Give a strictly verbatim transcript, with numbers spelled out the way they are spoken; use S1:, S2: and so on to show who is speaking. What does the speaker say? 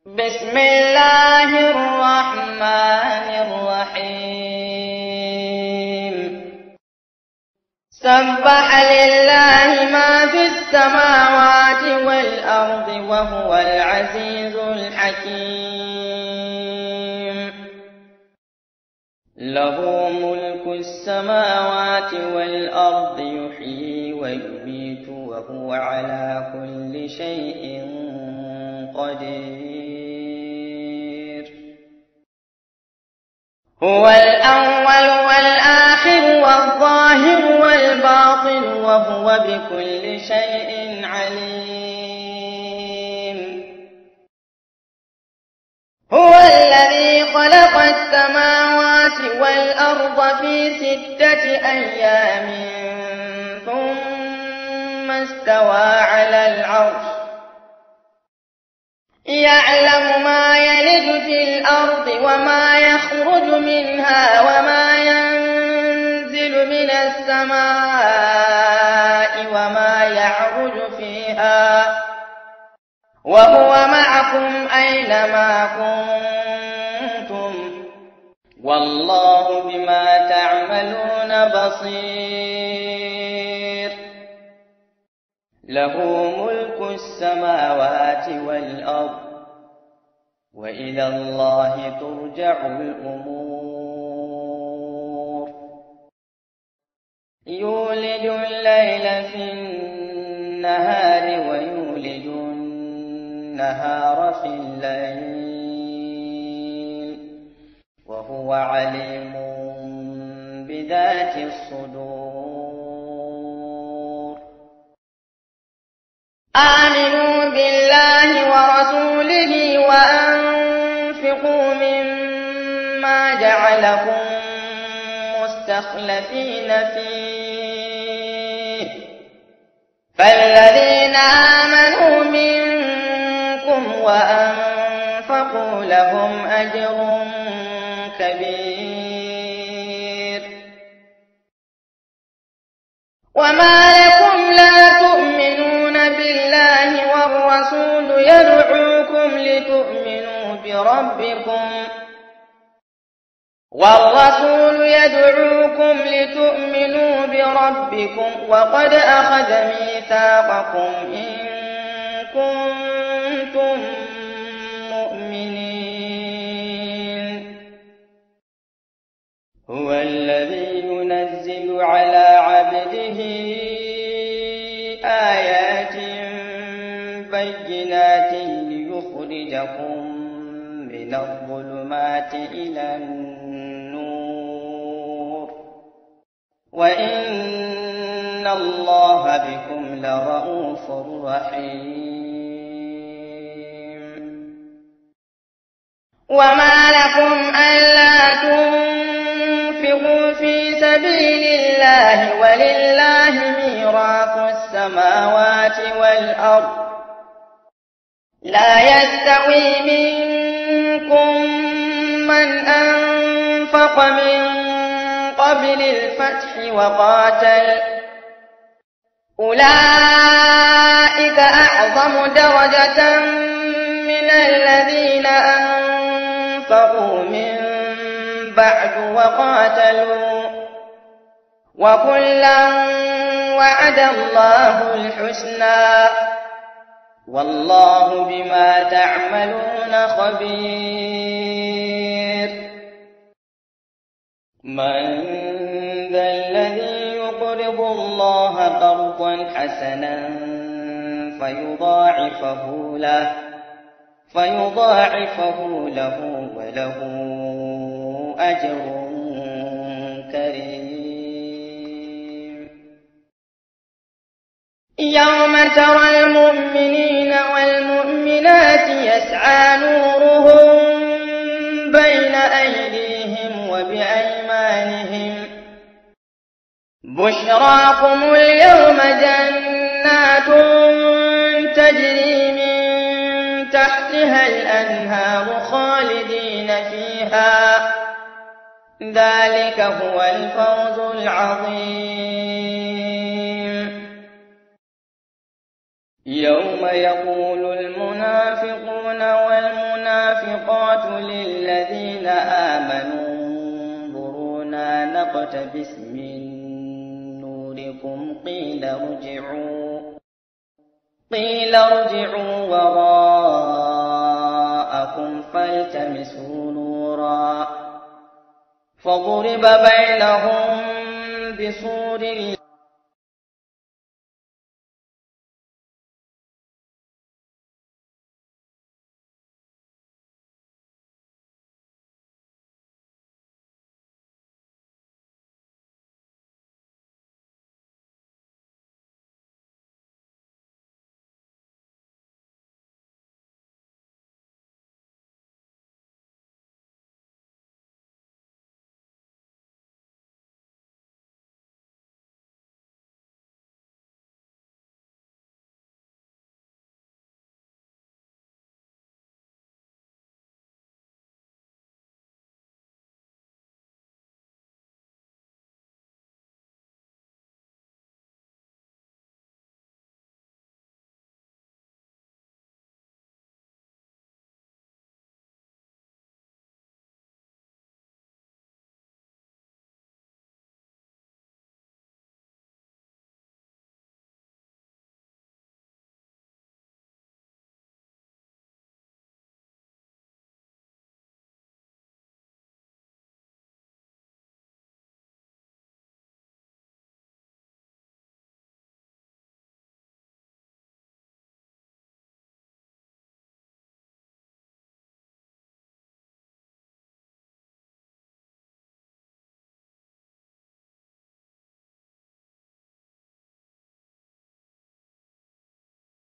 S1: بسم الله الرحمن الرحيم سبح لله ما في السماوات والأرض وهو العزيز الحكيم له ملك السماوات والأرض يحيي ويميت وهو على كل شيء قدير هو الأول والآخر والظاهر والباطن وهو بكل شيء عليم هو الذي خلق السماوات والأرض في ستة أيام ثم استوى على العرش يعلم ما يلج في الأرض وما يخرج منها وما ينزل من السماء وما يعرج فيها وهو معكم أينما كنتم والله بما تعملون بصير له ملك السماوات والأرض وإلى الله ترجع الأمور يولج الليل في النهار ويولج النهار في الليل وهو عليم بذات الصدور آمنوا بالله ورسوله وأنفقوا مما جعلكم مستخلفين فيه فالذين آمنوا منكم وأنفقوا لهم أجر كبير وما لكم لا تؤمنون بالله والرسول يدعوكم لتؤمنوا بربكم والرسول يدعوكم لتؤمنوا بربكم وقد أخذ ميثاقكم إن كنتم مؤمنين هو الذي ينزل على عبده آيات بينات ليخرجكم من الظلمات إلى النور وإن الله بكم لرءوف رحيم وما لكم ألا تنفقوا في سبيل الله ولله ميراث السماوات والأرض لا يستوي منكم من أنفق من قبل الفتح وقاتل أولئك أعظم درجة من الذين أنفقوا من بعد وقاتلوا وكلا وعد الله الحسنى والله بما تعملون خبير من ذا الذي يقرض الله قرضا حسنا فيضاعفه له فيضاعفه له وله أجر كريم يوم ترى المؤمنين والمؤمنات يسعى نورهم بين أيديهم وبأيمانهم بشراكم اليوم جنات تجري من تحتها الأنهار خالدين فيها ذلك هو الفوز العظيم يوم يقول المنافقون والمنافقون الصافقات للذين آمنوا انظرونا نقتبس من نوركم قيل ارجعوا قيل ارجعوا وراءكم فالتمسوا نورا فضرب بينهم بسور